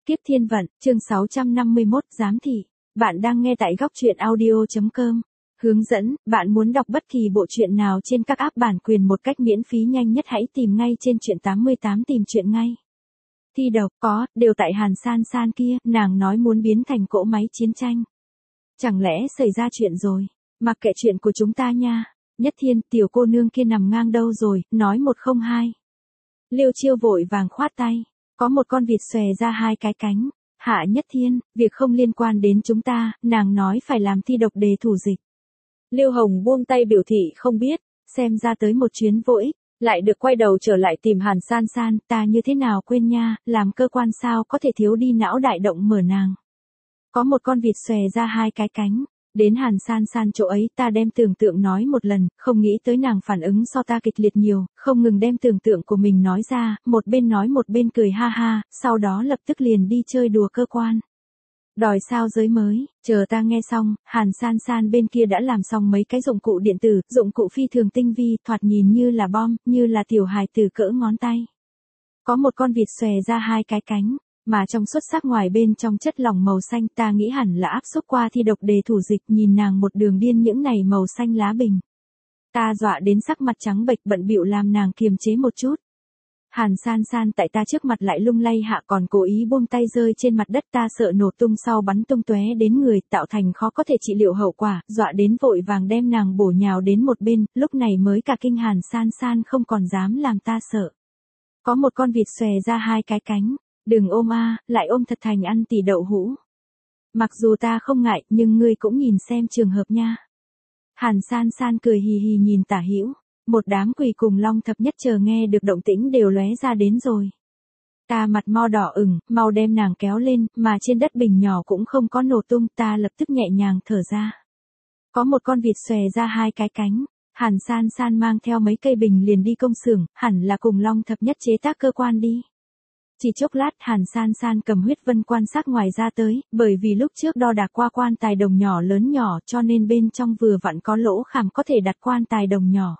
Kiếp thiên vận, chương 651, giám thị. Bạn đang nghe tại góc truyện audio.com. Hướng dẫn, bạn muốn đọc bất kỳ bộ truyện nào trên các app bản quyền một cách miễn phí nhanh nhất hãy tìm ngay trên truyện 88 tìm truyện ngay. Thi độc có, đều tại Hàn San San kia, nàng nói muốn biến thành cỗ máy chiến tranh. Chẳng lẽ xảy ra chuyện rồi? Mặc kệ chuyện của chúng ta nha. Nhất Thiên, tiểu cô nương kia nằm ngang đâu rồi, nói 102. Liêu Chiêu vội vàng khoát tay. Có một con vịt xòe ra hai cái cánh. Hạ Nhất Thiên, việc không liên quan đến chúng ta, nàng nói phải làm thi độc đề thủ dịch. Liêu Hồng buông tay biểu thị không biết, xem ra tới một chuyến vô ích, lại được quay đầu trở lại tìm Hàn San San, ta như thế nào quên nha, làm cơ quan sao có thể thiếu đi não đại động mở nàng. Có một con vịt xòe ra hai cái cánh. Đến Hàn San San chỗ ấy ta đem tưởng tượng nói một lần, không nghĩ tới nàng phản ứng so ta kịch liệt nhiều, không ngừng đem tưởng tượng của mình nói ra, một bên nói một bên cười ha ha, sau đó lập tức liền đi chơi đùa cơ quan. Đòi sao giới mới, chờ ta nghe xong, Hàn San San bên kia đã làm xong mấy cái dụng cụ điện tử, dụng cụ phi thường tinh vi, thoạt nhìn như là bom, như là tiểu hài tử cỡ ngón tay. Có một con vịt xòe ra hai cái cánh. Mà trong xuất sắc ngoài bên trong chất lỏng màu xanh ta nghĩ hẳn là áp xúc qua thi độc đề thủ dịch nhìn nàng một đường điên những này màu xanh lá bình. Ta dọa đến sắc mặt trắng bệch bận bịu làm nàng kiềm chế một chút. Hàn San San tại ta trước mặt lại lung lay hạ còn cố ý buông tay rơi trên mặt đất ta sợ nổ tung sau bắn tung tóe đến người tạo thành khó có thể trị liệu hậu quả, dọa đến vội vàng đem nàng bổ nhào đến một bên, lúc này mới cả kinh Hàn San San không còn dám làm ta sợ. Có một con vịt xòe ra hai cái cánh. Đừng ôm lại ôm thật thành ăn tỉ đậu hũ. Mặc dù ta không ngại, nhưng ngươi cũng nhìn xem trường hợp nha. Hàn San San cười hì hì nhìn Tả Hữu, một đám quỷ cùng Long Thập Nhất chờ nghe được động tĩnh đều lóe ra đến rồi. Ta mặt mo đỏ ửng, mau đem nàng kéo lên, mà trên đất bình nhỏ cũng không có nổ tung, ta lập tức nhẹ nhàng thở ra. Có một con vịt xòe ra hai cái cánh. Hàn San San mang theo mấy cây bình liền đi công xưởng, hẳn là cùng Long Thập Nhất chế tác cơ quan đi. Chỉ chốc lát Hàn San San cầm huyết vân quan sát ngoài ra tới, bởi vì lúc trước đo đạc qua quan tài đồng nhỏ lớn nhỏ cho nên bên trong vừa vặn có lỗ khảm có thể đặt quan tài đồng nhỏ.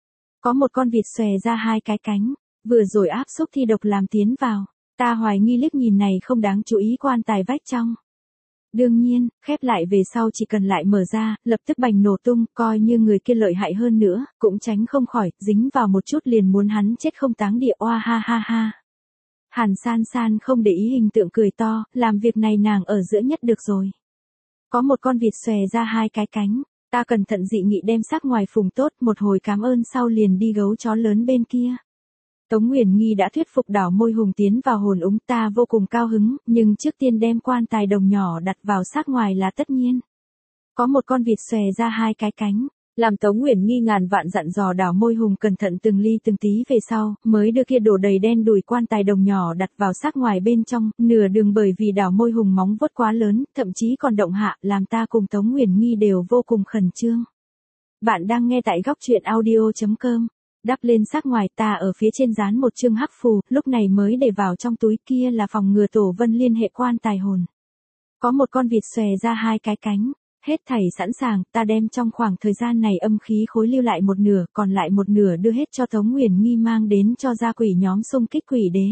Có một con vịt xòe ra hai cái cánh, vừa rồi áp xúc thi độc làm tiến vào, ta hoài nghi liếc nhìn này không đáng chú ý quan tài vách trong. Đương nhiên, khép lại về sau chỉ cần lại mở ra, lập tức bành nổ tung, coi như người kia lợi hại hơn nữa, cũng tránh không khỏi, dính vào một chút liền muốn hắn chết không táng địa oa ha ha ha. Hàn San San không để ý hình tượng cười to, làm việc này nàng ở giữa nhất được rồi. Có một con vịt xòe ra hai cái cánh, ta cẩn thận dị nghị đem xác ngoài phùng tốt, một hồi cảm ơn sau liền đi gấu chó lớn bên kia. Tống Uyển Nghi đã thuyết phục Đảo Môi Hùng tiến vào hồn úng ta vô cùng cao hứng, nhưng trước tiên đem quan tài đồng nhỏ đặt vào xác ngoài là tất nhiên. Có một con vịt xòe ra hai cái cánh. Làm Tống Uyển Nghi ngàn vạn dặn dò Đảo Môi Hùng cẩn thận từng ly từng tí về sau, mới đưa kia đổ đầy đen đùi quan tài đồng nhỏ đặt vào xác ngoài bên trong, nửa đường bởi vì Đảo Môi Hùng móng vuốt quá lớn, thậm chí còn động hạ, làm ta cùng Tống Uyển Nghi đều vô cùng khẩn trương. Bạn đang nghe tại góc truyện audio.com. Đắp lên xác ngoài ta ở phía trên dán một chương hắc phù, lúc này mới để vào trong túi kia là phòng ngừa Tổ Vân liên hệ quan tài hồn. Có một con vịt xòe ra hai cái cánh. Hết thảy sẵn sàng, ta đem trong khoảng thời gian này âm khí khối lưu lại một nửa, còn lại một nửa đưa hết cho Tống Uyển Nghi mang đến cho gia quỷ nhóm xung kích quỷ đế.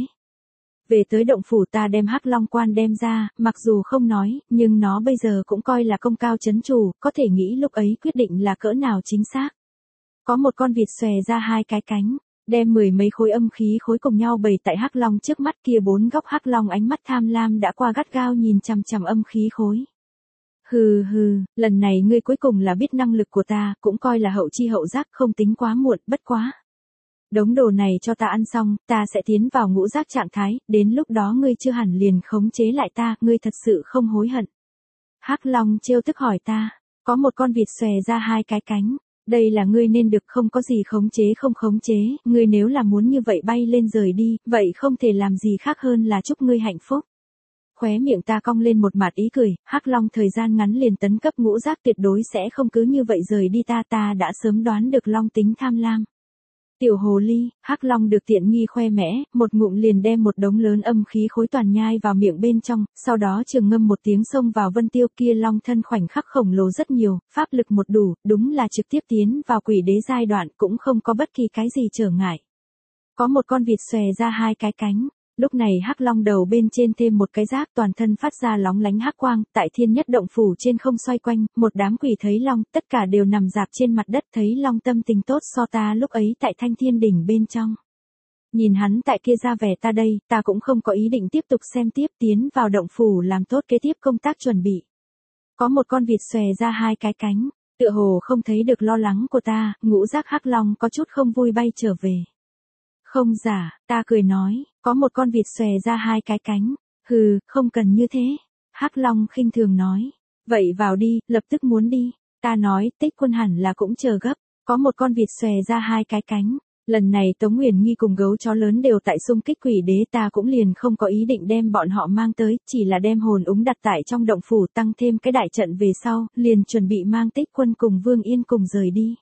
Về tới động phủ ta đem hắc long quan đem ra, mặc dù không nói, nhưng nó bây giờ cũng coi là công cao chấn chủ, có thể nghĩ lúc ấy quyết định là cỡ nào chính xác. Có một con vịt xòe ra hai cái cánh, đem mười mấy khối âm khí khối cùng nhau bày tại hắc long trước mắt kia bốn góc hắc long ánh mắt tham lam đã qua gắt gao nhìn chằm chằm âm khí khối. Hừ hừ, lần này ngươi cuối cùng là biết năng lực của ta, cũng coi là hậu chi hậu giác không tính quá muộn, bất quá. Đống đồ này cho ta ăn xong, ta sẽ tiến vào ngũ giác trạng thái, đến lúc đó ngươi chưa hẳn liền khống chế lại ta, ngươi thật sự không hối hận. Hắc Long trêu tức hỏi ta, có một con vịt xòe ra hai cái cánh, đây là ngươi nên được không có gì khống chế không khống chế, ngươi nếu là muốn như vậy bay lên rời đi, vậy không thể làm gì khác hơn là chúc ngươi hạnh phúc. Khóe miệng ta cong lên một mặt ý cười, Hắc Long thời gian ngắn liền tấn cấp ngũ giác tuyệt đối sẽ không cứ như vậy rời đi ta đã sớm đoán được Long tính tham lam. Tiểu hồ ly, Hắc Long được tiện nghi khoe mẽ, một ngụm liền đem một đống lớn âm khí khối toàn nhai vào miệng bên trong, sau đó trường ngâm một tiếng xông vào vân tiêu kia Long thân khoảnh khắc khổng lồ rất nhiều, pháp lực một đủ, đúng là trực tiếp tiến vào quỷ đế giai đoạn cũng không có bất kỳ cái gì trở ngại. Có một con vịt xòe ra hai cái cánh. Lúc này hắc long đầu bên trên thêm một cái giáp toàn thân phát ra lóng lánh hắc quang, tại thiên nhất động phủ trên không xoay quanh, một đám quỷ thấy long, tất cả đều nằm dạp trên mặt đất thấy long tâm tình tốt so ta lúc ấy tại thanh thiên đỉnh bên trong. Nhìn hắn tại kia ra vẻ ta đây, ta cũng không có ý định tiếp tục xem tiếp tiến vào động phủ làm tốt kế tiếp công tác chuẩn bị. Có một con vịt xòe ra hai cái cánh, tựa hồ không thấy được lo lắng của ta, ngũ giác hắc long có chút không vui bay trở về. Không giả, ta cười nói, có một con vịt xòe ra hai cái cánh, hừ, không cần như thế. Hắc long khinh thường nói, vậy vào đi, lập tức muốn đi. Ta nói, Tích Quân hẳn là cũng chờ gấp, có một con vịt xòe ra hai cái cánh. Lần này Tống Nguyền Nghi cùng gấu chó lớn đều tại xung kích quỷ đế, ta cũng liền không có ý định đem bọn họ mang tới, chỉ là đem hồn úng đặt tại trong động phủ tăng thêm cái đại trận về sau, liền chuẩn bị mang Tích Quân cùng Vương Yên cùng rời đi.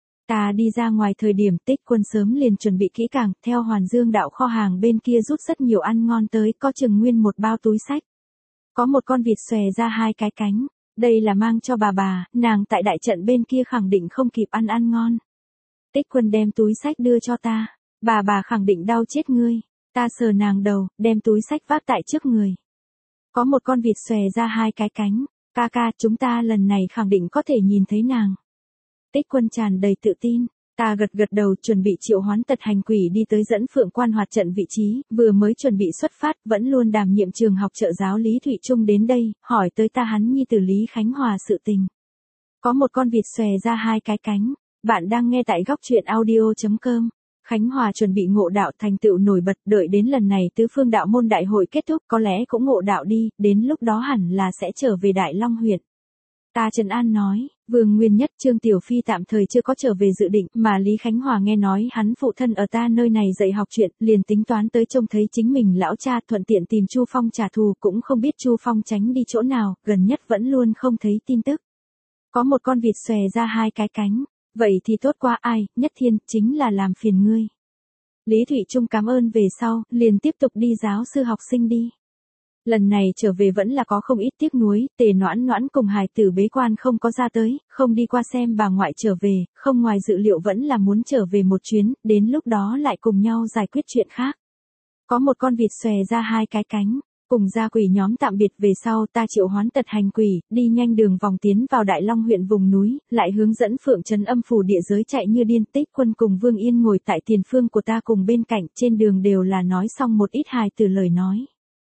Ta đi ra ngoài thời điểm Tích Quân sớm liền chuẩn bị kỹ càng, theo Hoàn Dương đạo kho hàng bên kia rút rất nhiều ăn ngon tới, có chừng nguyên một bao túi sách. Có một con vịt xòe ra hai cái cánh, đây là mang cho bà, nàng tại đại trận bên kia khẳng định không kịp ăn ngon. Tích Quân đem túi sách đưa cho ta, bà khẳng định đau chết ngươi, ta sờ nàng đầu, đem túi sách vác tại trước người. Có một con vịt xòe ra hai cái cánh, ca chúng ta lần này khẳng định có thể nhìn thấy nàng. Tích Quân tràn đầy tự tin, ta gật đầu chuẩn bị triệu hoán tật hành quỷ đi tới dẫn Phượng Quan hoạt trận vị trí, vừa mới chuẩn bị xuất phát, vẫn luôn đảm nhiệm trường học trợ giáo Lý Thụy Trung đến đây, hỏi tới ta hắn nhi tử Lý Khánh Hòa sự tình. Có một con vịt xòe ra hai cái cánh, bạn đang nghe tại góc truyện audio.com. Khánh Hòa chuẩn bị ngộ đạo thành tựu nổi bật, đợi đến lần này tứ phương đạo môn đại hội kết thúc có lẽ cũng ngộ đạo đi, đến lúc đó hẳn là sẽ trở về Đại Long huyện. Ta trấn an nói, Vương Nguyên Nhất Trương Tiểu Phi tạm thời chưa có trở về dự định, mà Lý Khánh Hòa nghe nói hắn phụ thân ở ta nơi này dạy học chuyện, liền tính toán tới trông thấy chính mình lão cha thuận tiện tìm Chu Phong trả thù, cũng không biết Chu Phong tránh đi chỗ nào, gần nhất vẫn luôn không thấy tin tức. Có một con vịt xòe ra hai cái cánh, vậy thì tốt quá ai, Nhất Thiên, chính là làm phiền ngươi. Lý Thụy Trung cảm ơn về sau, liền tiếp tục đi giáo sư học sinh đi. Lần này trở về vẫn là có không ít tiếc nuối, Tề Noãn cùng hài tử bế quan không có ra tới, không đi qua xem bà ngoại trở về, không ngoài dự liệu vẫn là muốn trở về một chuyến, đến lúc đó lại cùng nhau giải quyết chuyện khác. Có một con vịt xòe ra hai cái cánh, cùng gia quỷ nhóm tạm biệt về sau ta triệu hoán tật hành quỷ, đi nhanh đường vòng tiến vào Đại Long huyện vùng núi, lại hướng dẫn Phượng Trấn âm phủ địa giới chạy như điên. Tích Quân cùng Vương Yên ngồi tại tiền phương của ta cùng bên cạnh, trên đường đều là nói xong một ít hài từ lời nói.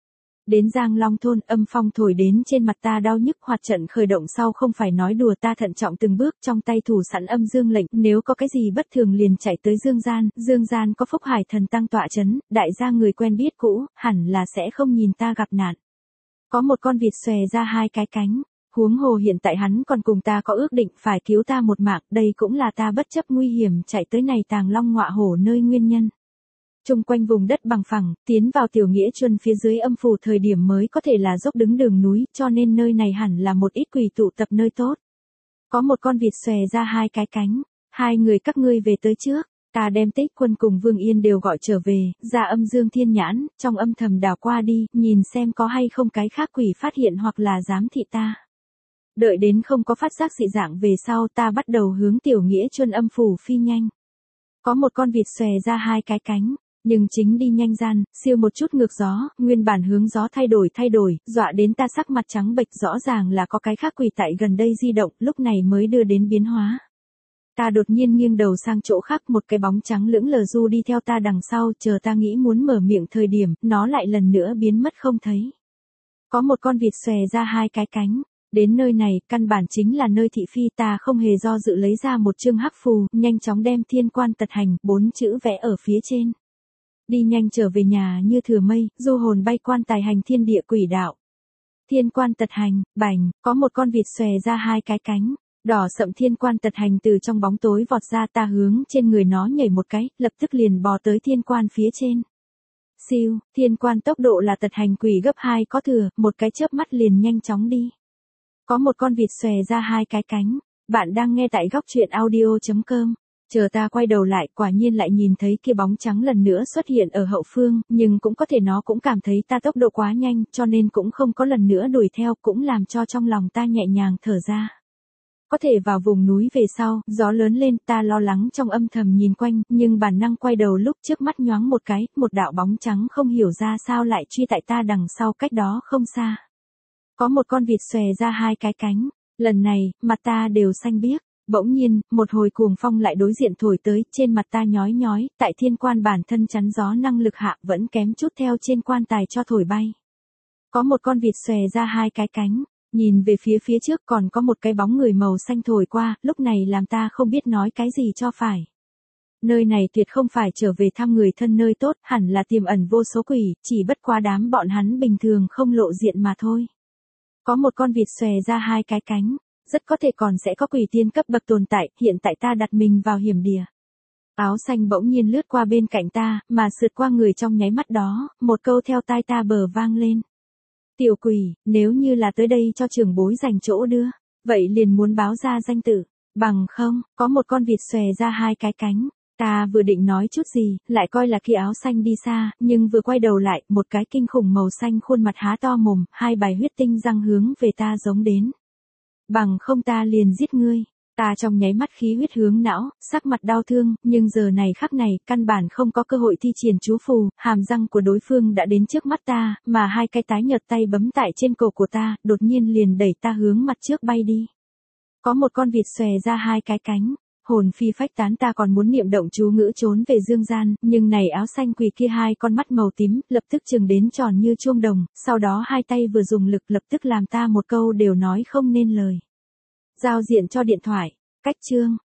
Đến Giang Long thôn, âm phong thổi đến trên mặt ta đau nhức, hoạt trận khởi động sau không phải nói đùa, ta thận trọng từng bước, trong tay thủ sẵn âm dương lệnh, nếu có cái gì bất thường liền chạy tới Dương Gian có Phúc Hải thần tăng tọa chấn, đại gia người quen biết cũ, hẳn là sẽ không nhìn ta gặp nạn. Có một con vịt xòe ra hai cái cánh, huống hồ hiện tại hắn còn cùng ta có ước định phải cứu ta một mạng, đây cũng là ta bất chấp nguy hiểm chạy tới này Tàng Long Ngọa Hổ nơi nguyên nhân. Trung quanh vùng đất bằng phẳng, tiến vào Tiểu Nghĩa Chuân phía dưới âm phủ thời điểm mới có thể là dốc đứng đường núi, cho nên nơi này hẳn là một ít quỷ tụ tập nơi tốt. Có một con vịt xòe ra hai cái cánh, hai người các ngươi về tới trước, ta đem Tích Quân cùng Vương Yên đều gọi trở về, ra âm dương thiên nhãn, trong âm thầm đào qua đi, nhìn xem có hay không cái khác quỷ phát hiện hoặc là giám thị ta. Đợi đến không có phát giác dị dạng về sau ta bắt đầu hướng Tiểu Nghĩa Chuân âm phủ phi nhanh. Có một con vịt xòe ra hai cái cánh. Nhưng chính đi nhanh gian, siêu một chút ngược gió, nguyên bản hướng gió thay đổi, dọa đến ta sắc mặt trắng bệch, rõ ràng là có cái khác quỷ tại gần đây di động, lúc này mới đưa đến biến hóa. Ta đột nhiên nghiêng đầu sang chỗ khác, một cái bóng trắng lững lờ du đi theo ta đằng sau, chờ ta nghĩ muốn mở miệng thời điểm, nó lại lần nữa biến mất không thấy. Có một con vịt xòe ra hai cái cánh. Đến nơi này, căn bản chính là nơi thị phi, ta không hề do dự lấy ra một chương hắc phù, nhanh chóng đem Thiên Quan Tật Hành, 4 chữ vẽ ở phía trên. Đi nhanh trở về nhà như thừa mây, du hồn bay quan tài hành thiên địa quỷ đạo. Thiên Quan Tật Hành, bành, có một con vịt xòe ra hai cái cánh, đỏ sậm Thiên Quan Tật Hành từ trong bóng tối vọt ra, ta hướng trên người nó nhảy một cái, lập tức liền bò tới Thiên Quan phía trên. Siêu, Thiên Quan tốc độ là Tật Hành quỷ gấp 2 có thừa, một cái chớp mắt liền nhanh chóng đi. Có một con vịt xòe ra hai cái cánh, bạn đang nghe tại góc truyện audio.com. Chờ ta quay đầu lại, quả nhiên lại nhìn thấy kia bóng trắng lần nữa xuất hiện ở hậu phương, nhưng cũng có thể nó cũng cảm thấy ta tốc độ quá nhanh, cho nên cũng không có lần nữa đuổi theo, cũng làm cho trong lòng ta nhẹ nhàng thở ra. Có thể vào vùng núi về sau, gió lớn lên, ta lo lắng trong âm thầm nhìn quanh, nhưng bản năng quay đầu lúc trước mắt nhoáng một cái, một đạo bóng trắng không hiểu ra sao lại truy tại ta đằng sau cách đó không xa. Có một con vịt xòe ra hai cái cánh, lần này, mặt ta đều xanh biếc. Bỗng nhiên, một hồi cuồng phong lại đối diện thổi tới, trên mặt ta nhói nhói, tại thiên quan bản thân chắn gió năng lực hạ vẫn kém chút theo trên quan tài cho thổi bay. Có một con vịt xòe ra hai cái cánh, nhìn về phía trước còn có một cái bóng người màu xanh thổi qua, lúc này làm ta không biết nói cái gì cho phải. Nơi này tuyệt không phải trở về thăm người thân nơi tốt, hẳn là tiềm ẩn vô số quỷ, chỉ bất quá đám bọn hắn bình thường không lộ diện mà thôi. Có một con vịt xòe ra hai cái cánh, rất có thể còn sẽ có quỷ tiên cấp bậc tồn tại, hiện tại ta đặt mình vào hiểm địa. Áo xanh bỗng nhiên lướt qua bên cạnh ta, mà sượt qua người trong nháy mắt đó, một câu theo tai ta bờ vang lên. Tiểu quỷ, nếu như là tới đây cho trưởng bối dành chỗ đưa, vậy liền muốn báo ra danh tự, bằng không, có một con vịt xòe ra hai cái cánh. Ta vừa định nói chút gì, lại coi là kia áo xanh đi xa, nhưng vừa quay đầu lại, một cái kinh khủng màu xanh khuôn mặt há to mồm, hai bài huyết tinh răng hướng về ta giống đến. Bằng không ta liền giết ngươi. Ta trong nháy mắt khí huyết hướng não, sắc mặt đau thương, nhưng giờ này khắc này, căn bản không có cơ hội thi triển chú phù, hàm răng của đối phương đã đến trước mắt ta, mà hai cái tái nhợt tay bấm tại trên cổ của ta, đột nhiên liền đẩy ta hướng mặt trước bay đi. Có một con vịt xòe ra hai cái cánh, hồn phi phách tán ta còn muốn niệm động chú ngữ trốn về dương gian, nhưng này áo xanh quỷ kia hai con mắt màu tím, lập tức chừng đến tròn như chuông đồng, sau đó hai tay vừa dùng lực lập tức làm ta một câu đều nói không nên lời. Giao diện cho điện thoại, cách chương.